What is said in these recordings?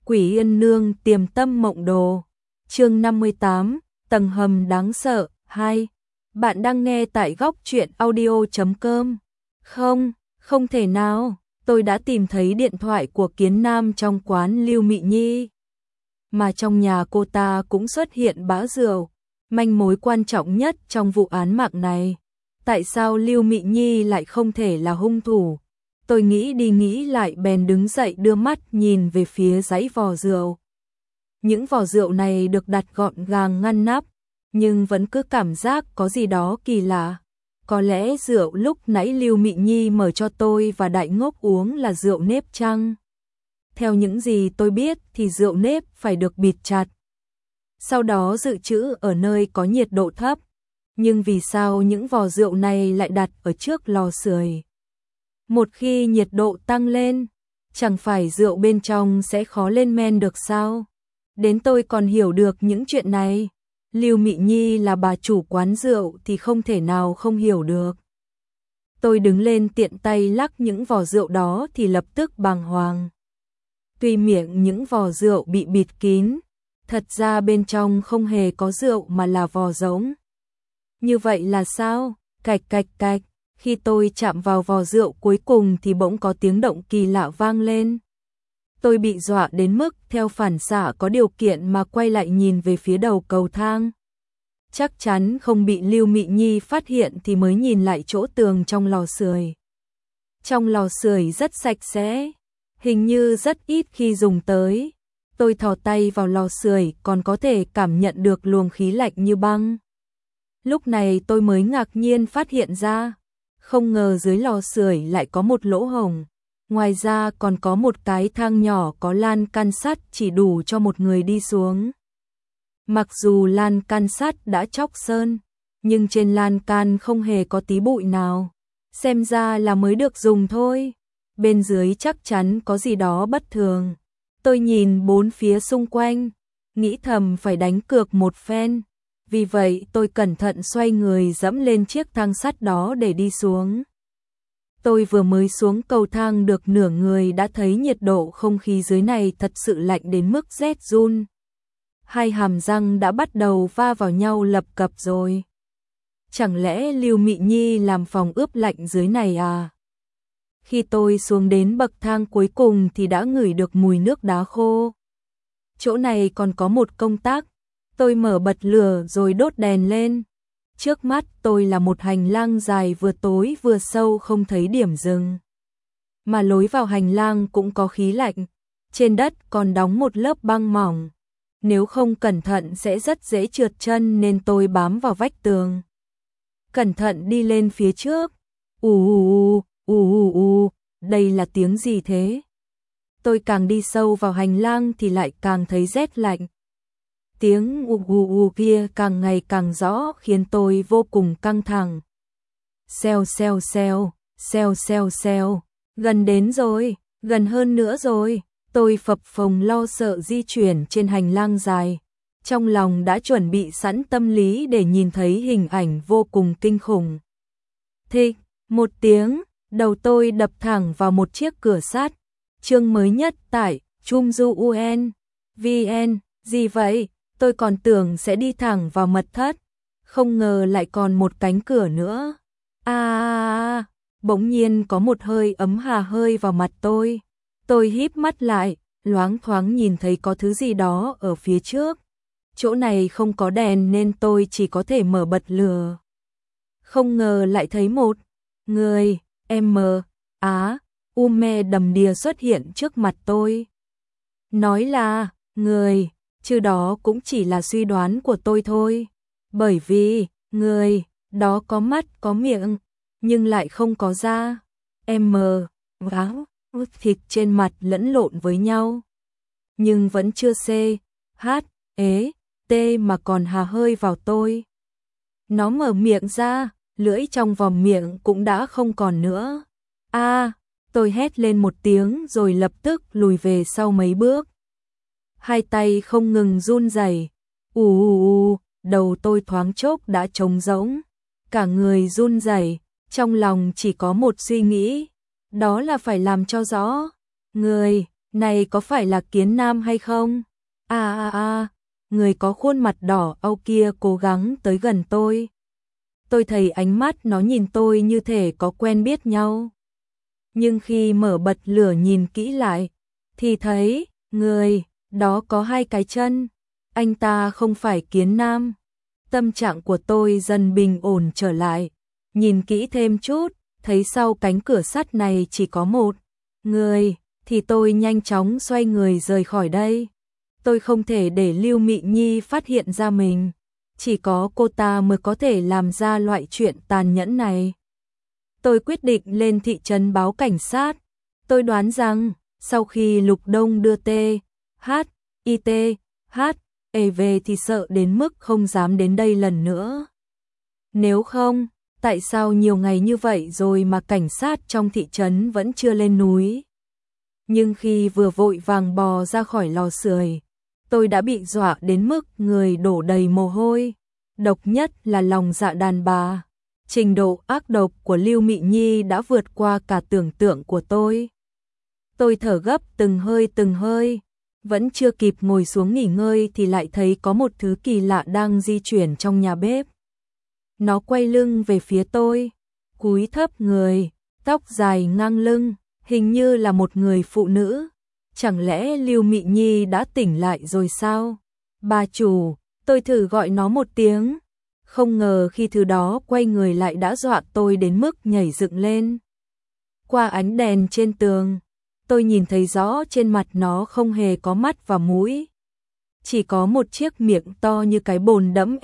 Quỷ Yên Nương Tiềm Tâm Mộng Đồ. Chương 58, tầng hầm đáng sợ 2. Bạn đang nghe tại góc truyện audio.com. Không thể nào, tôi đã tìm thấy điện thoại của Kiến Nam trong quán Lưu Mị Nhi. Mà trong nhà cô ta cũng xuất hiện bã rượu, manh mối quan trọng nhất trong vụ án mạng này. Tại sao Lưu Mị Nhi lại không thể là hung thủ? Tôi nghĩ đi nghĩ lại bèn đứng dậy đưa mắt nhìn về phía dãy vò rượu. Những vò rượu này được đặt gọn gàng ngăn nắp, nhưng vẫn cứ cảm giác có gì đó kỳ lạ. Có lẽ rượu lúc nãy Lưu Mị Nhi mở cho tôi và Đại Ngốc uống là rượu nếp chăng? Theo những gì tôi biết thì rượu nếp phải được bịt chặt, sau đó dự trữ ở nơi có nhiệt độ thấp. Nhưng vì sao những vò rượu này lại đặt ở trước lò sưởi? Một khi nhiệt độ tăng lên, chẳng phải rượu bên trong sẽ khó lên men được sao? Đến tôi còn hiểu được những chuyện này. Lưu Mị Nhi là bà chủ quán rượu thì không thể nào không hiểu được. Tôi đứng lên tiện tay lắc những vò rượu đó thì lập tức bàng hoàng. Tuy miệng những vò rượu bị bịt kín, thật ra bên trong không hề có rượu mà là vò rỗng. Như vậy là sao? Cạch cạch cạch. Khi tôi chạm vào vò rượu cuối cùng thì bỗng có tiếng động kỳ lạ vang lên. Tôi bị dọa đến mức theo phản xạ có điều kiện mà quay lại nhìn về phía đầu cầu thang. Chắc chắn không bị Lưu Mị Nhi phát hiện thì mới nhìn lại chỗ tường trong lò sưởi. Trong lò sưởi rất sạch sẽ, hình như rất ít khi dùng tới. Tôi thò tay vào lò sưởi còn có thể cảm nhận được luồng khí lạnh như băng. Lúc này tôi mới ngạc nhiên phát hiện ra, không ngờ dưới lò sưởi lại có một lỗ hổng. Ngoài ra còn có một cái thang nhỏ có lan can sắt chỉ đủ cho một người đi xuống. Mặc dù lan can sắt đã chóc sơn, nhưng trên lan can không hề có tí bụi nào. Xem ra là mới được dùng thôi. Bên dưới chắc chắn có gì đó bất thường. Tôi nhìn bốn phía xung quanh, nghĩ thầm phải đánh cược một phen. Vì vậy tôi cẩn thận xoay người dẫm lên chiếc thang sắt đó để đi xuống. Tôi vừa mới xuống cầu thang được nửa người đã thấy nhiệt độ không khí dưới này thật sự lạnh đến mức rét run. Hai hàm răng đã bắt đầu va vào nhau lập cập rồi. Chẳng lẽ Lưu Mị Nhi làm phòng ướp lạnh dưới này à? Khi tôi xuống đến bậc thang cuối cùng thì đã ngửi được mùi nước đá khô. Chỗ này còn có một công tắc. Tôi mở bật lửa rồi đốt đèn lên. Trước mắt tôi là một hành lang dài vừa tối vừa sâu không thấy điểm dừng. Mà lối vào hành lang cũng có khí lạnh. Trên đất còn đóng một lớp băng mỏng. Nếu không cẩn thận sẽ rất dễ trượt chân nên tôi bám vào vách tường. Cẩn thận đi lên phía trước. Đây là tiếng gì thế? Tôi càng đi sâu vào hành lang thì lại càng thấy rét lạnh. Tiếng kia càng ngày càng rõ khiến tôi vô cùng căng thẳng. Xèo xèo xèo, xèo xèo xèo, gần đến rồi, gần hơn nữa rồi. Tôi phập phồng lo sợ di chuyển trên hành lang dài. Trong lòng đã chuẩn bị sẵn tâm lý để nhìn thấy hình ảnh vô cùng kinh khủng. Thịch, một tiếng, đầu tôi đập thẳng vào một chiếc cửa sắt. Chương mới nhất tại Chumju VN. Gì vậy? Tôi còn tưởng sẽ đi thẳng vào mật thất, không ngờ lại còn một cánh cửa nữa. Bỗng nhiên có một hơi ấm hà hơi vào mặt tôi. Tôi híp mắt lại, loáng thoáng nhìn thấy có thứ gì đó ở phía trước. Chỗ này không có đèn nên tôi chỉ có thể mở bật lửa. Không ngờ lại thấy một người, Ume đầm đìa xuất hiện trước mặt tôi. Nói là người, chứ đó cũng chỉ là suy đoán của tôi thôi. Bởi vì người đó có mắt có miệng, nhưng lại không có da. Gáo, thịt trên mặt lẫn lộn với nhau. Nhưng vẫn chưa T mà còn hà hơi vào tôi. Nó mở miệng ra, lưỡi trong vòm miệng cũng đã không còn nữa. Tôi hét lên một tiếng rồi lập tức lùi về sau mấy bước. Hai tay không ngừng run rẩy. Đầu tôi thoáng chốc đã trống rỗng. Cả người run rẩy, trong lòng chỉ có một suy nghĩ, đó là phải làm cho rõ. Này có phải là Kiến Nam hay không? Người có khuôn mặt đỏ au kia cố gắng tới gần tôi. Tôi thấy ánh mắt nó nhìn tôi như thể có quen biết nhau. Nhưng khi mở bật lửa nhìn kỹ lại, thì thấy, người, đó có 2 cái chân. Anh ta không phải Kiến Nam. Tâm trạng của tôi dần bình ổn trở lại. Nhìn kỹ thêm chút, thấy sau cánh cửa sắt này chỉ có một người, thì tôi nhanh chóng xoay người rời khỏi đây. Tôi không thể để Lưu Mị Nhi phát hiện ra mình. Chỉ có cô ta mới có thể làm ra loại chuyện tàn nhẫn này. Tôi quyết định lên thị trấn báo cảnh sát. Tôi đoán rằng, sau khi Lục Đông đưa THITE về thì sợ đến mức không dám đến đây lần nữa. Nếu không, tại sao nhiều ngày như vậy rồi mà cảnh sát trong thị trấn vẫn chưa lên núi? Nhưng khi vừa vội vàng bò ra khỏi lò sưởi, tôi đã bị dọa đến mức người đổ đầy mồ hôi. Độc nhất là lòng dạ đàn bà. Trình độ ác độc của Lưu Mị Nhi đã vượt qua cả tưởng tượng của tôi. Tôi thở gấp từng hơi, vẫn chưa kịp ngồi xuống nghỉ ngơi thì lại thấy có một thứ kỳ lạ đang di chuyển trong nhà bếp. Nó quay lưng về phía tôi, cúi thấp người, tóc dài ngang lưng, hình như là một người phụ nữ. Chẳng lẽ Lưu Mị Nhi đã tỉnh lại rồi sao? Bà chủ, tôi thử gọi nó một tiếng. Không ngờ khi thứ đó quay người lại đã dọa tôi đến mức nhảy dựng lên. Qua ánh đèn trên tường, tôi nhìn thấy rõ trên mặt nó không hề có mắt và mũi. Chỉ có một chiếc miệng to như cái bồn đẫm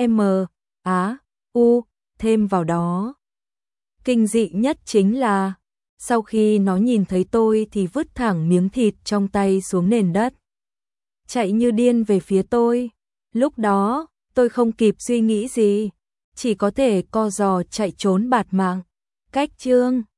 U thêm vào đó. Kinh dị nhất chính là, sau khi nó nhìn thấy tôi thì vứt thẳng miếng thịt trong tay xuống nền đất. Chạy như điên về phía tôi. Lúc đó, tôi không kịp suy nghĩ gì, chỉ có thể co giò chạy trốn bạt mạng. Cách chương